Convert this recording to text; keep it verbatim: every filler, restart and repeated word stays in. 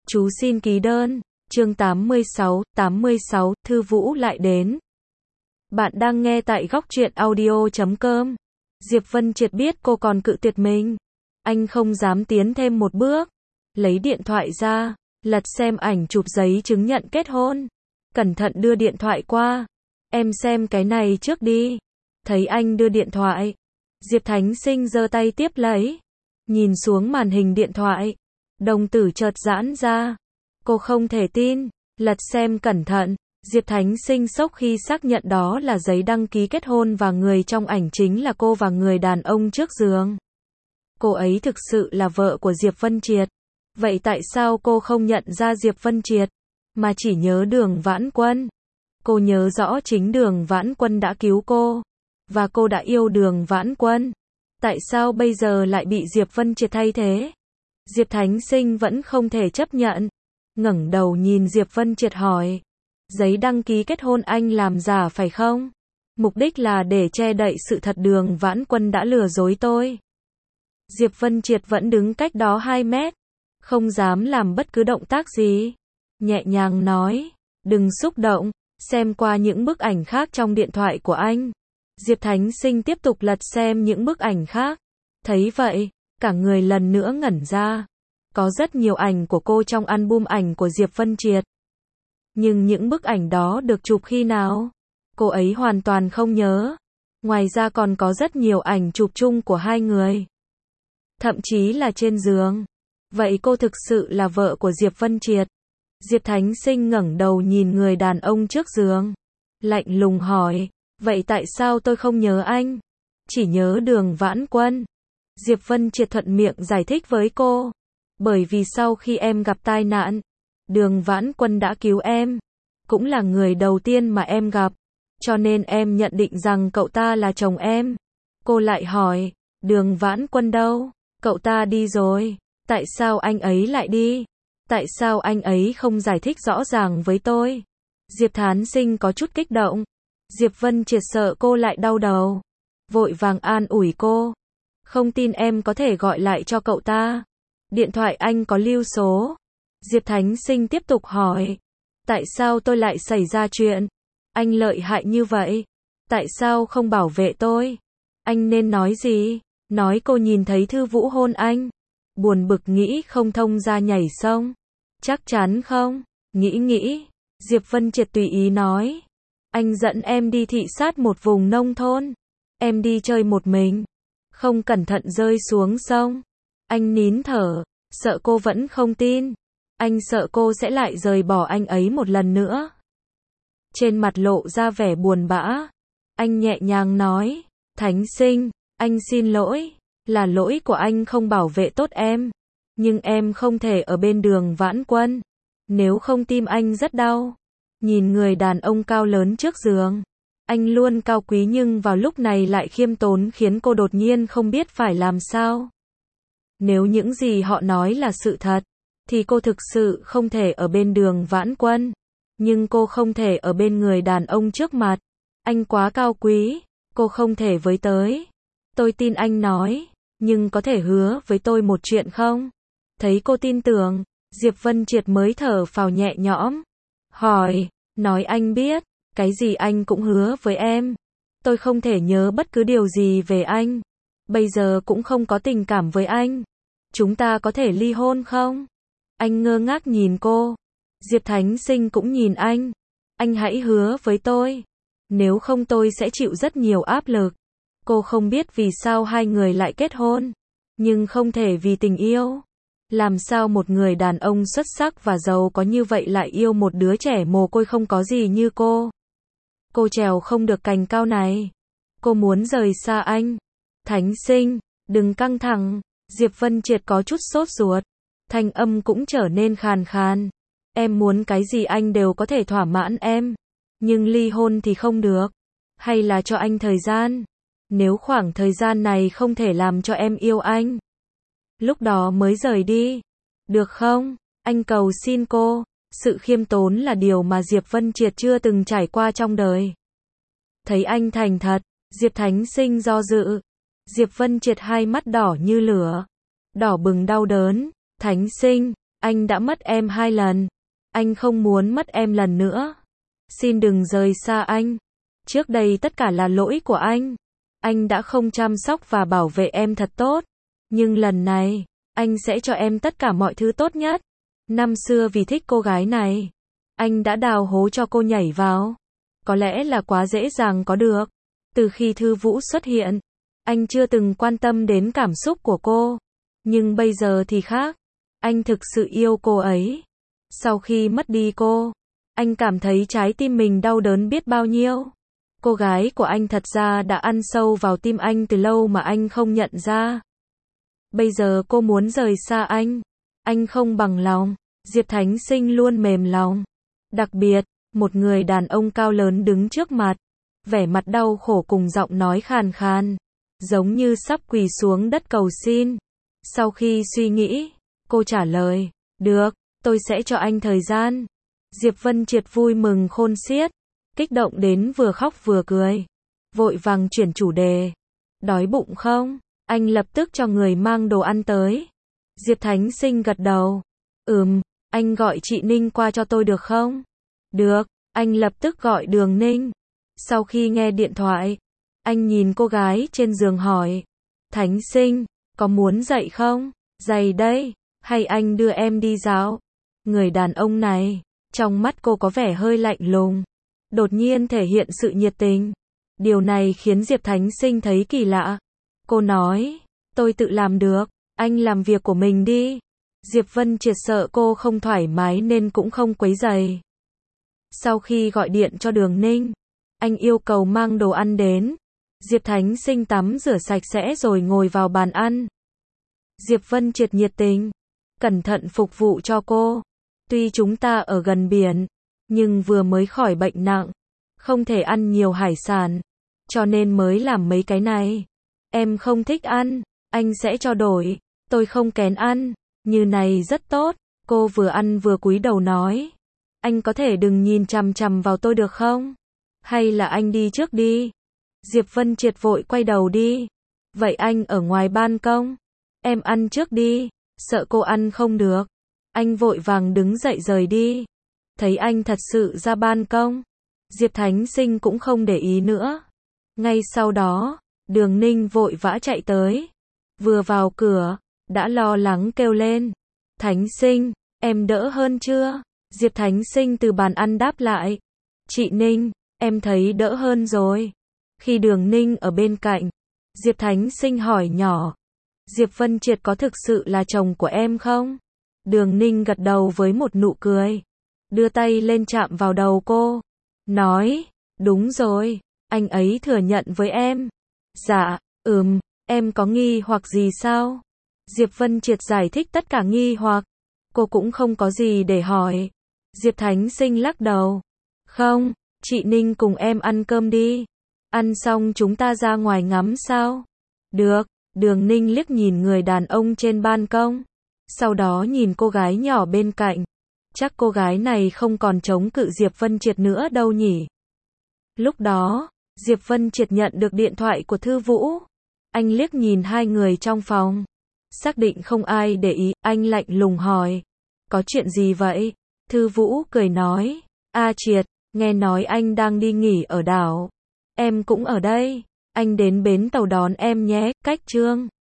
Chú xin ký đơn. Chương tám mươi sáu, tám mươi sáu, Thư Vũ lại đến. Bạn đang nghe tại góc truyện audio chấm com. Diệp Vân Triệt biết cô còn cự tuyệt mình. Anh không dám tiến thêm một bước. Lấy điện thoại ra, lật xem ảnh chụp giấy chứng nhận kết hôn. Cẩn thận đưa điện thoại qua. Em xem cái này trước đi. Thấy anh đưa điện thoại. Diệp Thánh Sinh giơ tay tiếp lấy. Nhìn xuống màn hình điện thoại. Đồng tử chợt giãn ra. Cô không thể tin. Lật xem cẩn thận. Diệp Thánh Sinh sốc khi xác nhận đó là giấy đăng ký kết hôn và người trong ảnh chính là cô và người đàn ông trước giường. Cô ấy thực sự là vợ của Diệp Vân Triệt. Vậy tại sao cô không nhận ra Diệp Vân Triệt, mà chỉ nhớ Đường Vãn Quân? Cô nhớ rõ chính Đường Vãn Quân đã cứu cô, và cô đã yêu Đường Vãn Quân. Tại sao bây giờ lại bị Diệp Vân Triệt thay thế? Diệp Thánh Sinh vẫn không thể chấp nhận. Ngẩng đầu nhìn Diệp Vân Triệt hỏi. Giấy đăng ký kết hôn anh làm giả phải không? Mục đích là để che đậy sự thật Đường Vãn Quân đã lừa dối tôi. Diệp Vân Triệt vẫn đứng cách đó hai mét. Không dám làm bất cứ động tác gì. Nhẹ nhàng nói. Đừng xúc động. Xem qua những bức ảnh khác trong điện thoại của anh. Diệp Thánh Sinh tiếp tục lật xem những bức ảnh khác. Thấy vậy, cả người lần nữa ngẩn ra. Có rất nhiều ảnh của cô trong album ảnh của Diệp Vân Triệt. Nhưng những bức ảnh đó được chụp khi nào? Cô ấy hoàn toàn không nhớ. Ngoài ra còn có rất nhiều ảnh chụp chung của hai người. Thậm chí là trên giường. Vậy cô thực sự là vợ của Diệp Vân Triệt? Diệp Thánh Sinh ngẩng đầu nhìn người đàn ông trước giường. Lạnh lùng hỏi. Vậy tại sao tôi không nhớ anh? Chỉ nhớ Đường Vãn Quân. Diệp Vân Triệt thuận miệng giải thích với cô. Bởi vì sau khi em gặp tai nạn, Đường Vãn Quân đã cứu em. Cũng là người đầu tiên mà em gặp. Cho nên em nhận định rằng cậu ta là chồng em. Cô lại hỏi. Đường Vãn Quân đâu? Cậu ta đi rồi. Tại sao anh ấy lại đi? Tại sao anh ấy không giải thích rõ ràng với tôi? Diệp Thánh Sinh có chút kích động. Diệp Vân Triệt sợ cô lại đau đầu. Vội vàng an ủi cô. Không tin em có thể gọi lại cho cậu ta. Điện thoại anh có lưu số. Diệp Thánh Sinh tiếp tục hỏi. Tại sao tôi lại xảy ra chuyện? Anh lợi hại như vậy. Tại sao không bảo vệ tôi? Anh nên nói gì? Nói cô nhìn thấy Thư Vũ hôn anh. Buồn bực nghĩ không thông ra nhảy sông. Chắc chắn không? Nghĩ nghĩ. Diệp Vân Triệt tùy ý nói. Anh dẫn em đi thị sát một vùng nông thôn. Em đi chơi một mình. Không cẩn thận rơi xuống sông. Anh nín thở. Sợ cô vẫn không tin. Anh sợ cô sẽ lại rời bỏ anh ấy một lần nữa. Trên mặt lộ ra vẻ buồn bã. Anh nhẹ nhàng nói. Thánh Sinh, anh xin lỗi. Là lỗi của anh không bảo vệ tốt em. Nhưng em không thể ở bên Đường Vãn Quân. Nếu không tim anh rất đau. Nhìn người đàn ông cao lớn trước giường. Anh luôn cao quý nhưng vào lúc này lại khiêm tốn khiến cô đột nhiên không biết phải làm sao. Nếu những gì họ nói là sự thật, thì cô thực sự không thể ở bên Đường Vãn Quân. Nhưng cô không thể ở bên người đàn ông trước mặt. Anh quá cao quý, cô không thể với tới. Tôi tin anh nói, nhưng có thể hứa với tôi một chuyện không? Thấy cô tin tưởng, Diệp Vân Triệt mới thở phào nhẹ nhõm. Hỏi, nói anh biết, cái gì anh cũng hứa với em. Tôi không thể nhớ bất cứ điều gì về anh. Bây giờ cũng không có tình cảm với anh. Chúng ta có thể ly hôn không? Anh ngơ ngác nhìn cô. Diệp Thánh Sinh cũng nhìn anh. Anh hãy hứa với tôi. Nếu không tôi sẽ chịu rất nhiều áp lực. Cô không biết vì sao hai người lại kết hôn. Nhưng không thể vì tình yêu. Làm sao một người đàn ông xuất sắc và giàu có như vậy lại yêu một đứa trẻ mồ côi không có gì như cô? Cô trèo không được cành cao này. Cô muốn rời xa anh. Thánh Sinh, đừng căng thẳng. Diệp Vân Triệt có chút sốt ruột. Thanh âm cũng trở nên khàn khàn. Em muốn cái gì anh đều có thể thỏa mãn em. Nhưng ly hôn thì không được. Hay là cho anh thời gian. Nếu khoảng thời gian này không thể làm cho em yêu anh, lúc đó mới rời đi. Được không? Anh cầu xin cô. Sự khiêm tốn là điều mà Diệp Vân Triệt chưa từng trải qua trong đời. Thấy anh thành thật, Diệp Thánh Sinh do dự. Diệp Vân Triệt hai mắt đỏ như lửa. Đỏ bừng đau đớn. Thánh Sinh, Anh đã mất em hai lần. Anh không muốn mất em lần nữa. Xin đừng rời xa anh. Trước đây tất cả là lỗi của anh. Anh đã không chăm sóc và bảo vệ em thật tốt. Nhưng lần này, anh sẽ cho em tất cả mọi thứ tốt nhất. Năm xưa vì thích cô gái này, anh đã đào hố cho cô nhảy vào. Có lẽ là quá dễ dàng có được. Từ khi Thư Vũ xuất hiện, anh chưa từng quan tâm đến cảm xúc của cô. Nhưng bây giờ thì khác. Anh thực sự yêu cô ấy. Sau khi mất đi cô, anh cảm thấy trái tim mình đau đớn biết bao nhiêu. Cô gái của anh thật ra đã ăn sâu vào tim anh từ lâu mà anh không nhận ra. Bây giờ cô muốn rời xa anh. Anh không bằng lòng. Diệp Thánh Sinh luôn mềm lòng. Đặc biệt, một người đàn ông cao lớn đứng trước mặt. Vẻ mặt đau khổ cùng giọng nói khàn khàn. Giống như sắp quỳ xuống đất cầu xin. Sau khi suy nghĩ, cô trả lời. Được, tôi sẽ cho anh thời gian. Diệp Vân Triệt vui mừng khôn xiết. Kích động đến vừa khóc vừa cười. Vội vàng chuyển chủ đề. Đói bụng không? Anh lập tức cho người mang đồ ăn tới. Diệp Thánh Sinh gật đầu. Ừm, anh gọi chị Ninh qua cho tôi được không? Được, anh lập tức gọi Đường Ninh. Sau khi nghe điện thoại, anh nhìn cô gái trên giường hỏi. Thánh Sinh, có muốn dậy không? Giày đây, hay anh đưa em đi dạo? Người đàn ông này, trong mắt cô có vẻ hơi lạnh lùng. Đột nhiên thể hiện sự nhiệt tình. Điều này khiến Diệp Thánh Sinh thấy kỳ lạ. Cô nói, tôi tự làm được, anh làm việc của mình đi. Diệp Vân Triệt sợ cô không thoải mái nên cũng không quấy rầy. Sau khi gọi điện cho Đường Ninh, anh yêu cầu mang đồ ăn đến. Diệp Thánh Sinh tắm rửa sạch sẽ rồi ngồi vào bàn ăn. Diệp Vân Triệt nhiệt tình, cẩn thận phục vụ cho cô. Tuy chúng ta ở gần biển, nhưng vừa mới khỏi bệnh nặng, không thể ăn nhiều hải sản, cho nên mới làm mấy cái này. Em không thích ăn, anh sẽ cho đổi, tôi không kén ăn, như này rất tốt. Cô vừa ăn vừa cúi đầu nói. Anh có thể đừng nhìn chằm chằm vào tôi được không? Hay là anh đi trước đi? Diệp Vân Triệt vội quay đầu đi. Vậy anh ở ngoài ban công. Em ăn trước đi, sợ cô ăn không được. Anh vội vàng đứng dậy rời đi. Thấy anh thật sự ra ban công, Diệp Thánh Sinh cũng không để ý nữa. Ngay sau đó, Đường Ninh vội vã chạy tới. Vừa vào cửa, đã lo lắng kêu lên. Thánh Sinh, em đỡ hơn chưa? Diệp Thánh Sinh từ bàn ăn đáp lại. Chị Ninh, em thấy đỡ hơn rồi. Khi Đường Ninh ở bên cạnh, Diệp Thánh Sinh hỏi nhỏ. Diệp Vân Triệt có thực sự là chồng của em không? Đường Ninh gật đầu với một nụ cười. Đưa tay lên chạm vào đầu cô. Nói, đúng rồi, anh ấy thừa nhận với em. Dạ, ừm, em có nghi hoặc gì sao? Diệp Vân Triệt giải thích tất cả nghi hoặc. Cô cũng không có gì để hỏi. Diệp Thánh Sinh lắc đầu. Không, chị Ninh cùng em ăn cơm đi. Ăn xong chúng ta ra ngoài ngắm sao? Được, Đường Ninh liếc nhìn người đàn ông trên ban công. Sau đó nhìn cô gái nhỏ bên cạnh. Chắc cô gái này không còn chống cự Diệp Vân Triệt nữa đâu nhỉ. Lúc đó, Diệp Vân Triệt nhận được điện thoại của Thư Vũ. Anh liếc nhìn hai người trong phòng. Xác định không ai để ý, anh lạnh lùng hỏi. Có chuyện gì vậy? Thư Vũ cười nói. A Triệt, nghe nói anh đang đi nghỉ ở đảo. Em cũng ở đây. Anh đến bến tàu đón em nhé, cách Trương.